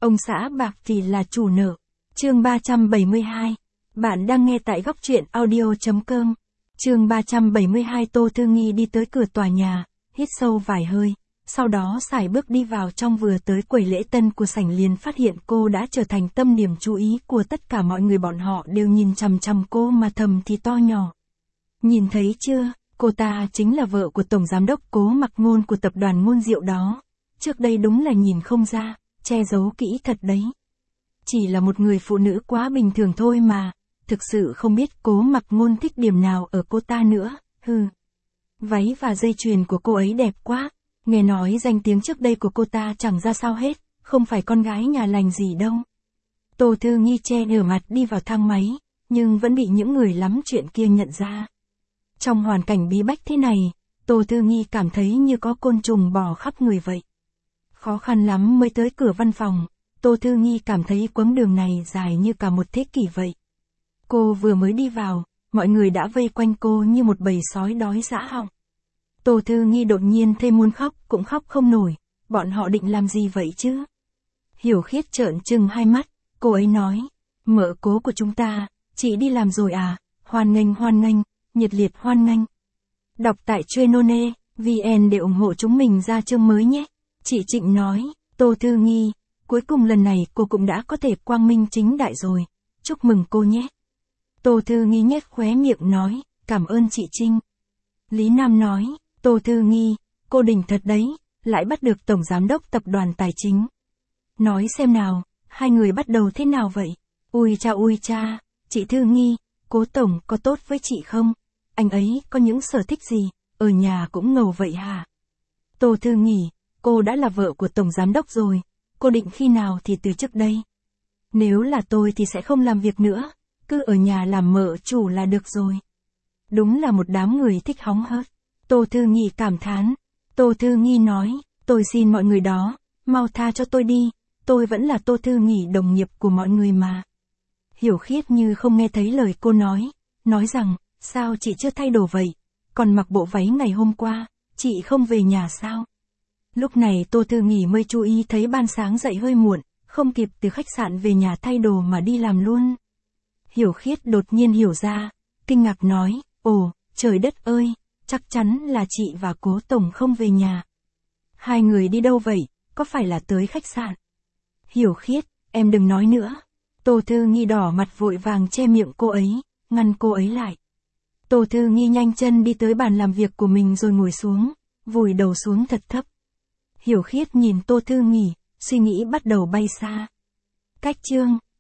Ông xã bạc thì là chủ nợ. Chương 372. Bạn đang nghe tại góc truyện audio.com. Chương 372. Tô Thư Nghi đi tới cửa tòa nhà, hít sâu vài hơi, sau đó sải bước đi vào trong, vừa tới quầy lễ tân của sảnh liền phát hiện cô đã trở thành tâm điểm chú ý của tất cả mọi người, bọn họ đều nhìn chằm chằm cô mà thầm thì to nhỏ. Nhìn thấy chưa, cô ta chính là vợ của tổng giám đốc Cố Mặc Ngôn của tập đoàn Ngôn Diệu đó. Trước đây đúng là nhìn không ra, che giấu kỹ thật đấy. Chỉ là một người phụ nữ quá bình thường thôi mà, thực sự không biết Cố Mặc Ngôn thích điểm nào ở cô ta nữa, Váy và dây chuyền của cô ấy đẹp quá, nghe nói danh tiếng trước đây của cô ta chẳng ra sao hết, không phải con gái nhà lành gì đâu. Tô Thư Nghi che nửa mặt đi vào thang máy, nhưng vẫn bị những người lắm chuyện kia nhận ra. Trong hoàn cảnh bí bách thế này, Tô Thư Nghi cảm thấy như có côn trùng bò khắp người vậy. Khó khăn lắm mới tới cửa văn phòng, Tô Thư Nghi cảm thấy quãng đường này dài như cả một thế kỷ vậy. Cô vừa mới đi vào, mọi người đã vây quanh cô như một bầy sói đói dã họng. Tô Thư Nghi đột nhiên thấy muốn khóc, cũng khóc không nổi, bọn họ định làm gì vậy chứ? Hiểu Khiết trợn trừng hai mắt, cô ấy nói, mợ Cố của chúng ta, chị đi làm rồi à, hoan nghênh, nhiệt liệt hoan nghênh. Đọc tại Trainone.vn để ủng hộ chúng mình ra chương mới nhé. Chị Trịnh nói, Tô Thư Nghi, cuối cùng lần này cô cũng đã có thể quang minh chính đại rồi, chúc mừng cô nhé. Tô Thư Nghi nhếch khóe miệng nói, cảm ơn chị Trinh. Lý Nam nói, Tô Thư Nghi, cô đỉnh thật đấy, lại bắt được tổng giám đốc tập đoàn tài chính. Nói xem nào, hai người bắt đầu thế nào vậy? Ui cha, chị Thư Nghi, Cố tổng có tốt với chị không? Anh ấy có những sở thích gì, ở nhà cũng ngầu vậy hả? Tô Thư Nghi, cô đã là vợ của tổng giám đốc rồi, cô định khi nào thì từ chức đây? Nếu là tôi thì sẽ không làm việc nữa, cứ ở nhà làm mợ chủ là được rồi. Đúng là một đám người thích hóng hớt. Tô Thư Nghi cảm thán. Tô Thư Nghi nói, tôi xin mọi người đó, mau tha cho tôi đi, tôi vẫn là Tô Thư Nghi đồng nghiệp của mọi người mà. Hiểu Khiết như không nghe thấy lời cô nói rằng, sao chị chưa thay đồ vậy, còn mặc bộ váy ngày hôm qua, chị không về nhà sao? Lúc này Tô Thư Nghi mới chú ý thấy ban sáng dậy hơi muộn, không kịp từ khách sạn về nhà thay đồ mà đi làm luôn. Hiểu Khiết đột nhiên hiểu ra, kinh ngạc nói, ồ, trời đất ơi, chắc chắn là chị và Cố tổng không về nhà. Hai người đi đâu vậy, có phải là tới khách sạn? Hiểu Khiết, em đừng nói nữa. Tô Thư Nghi đỏ mặt vội vàng che miệng cô ấy, ngăn cô ấy lại. Tô Thư Nghi nhanh chân đi tới bàn làm việc của mình rồi ngồi xuống, vùi đầu xuống thật thấp. Hiểu Khiết nhìn Tô Thư Nghi, suy nghĩ bắt đầu bay xa. Cách chương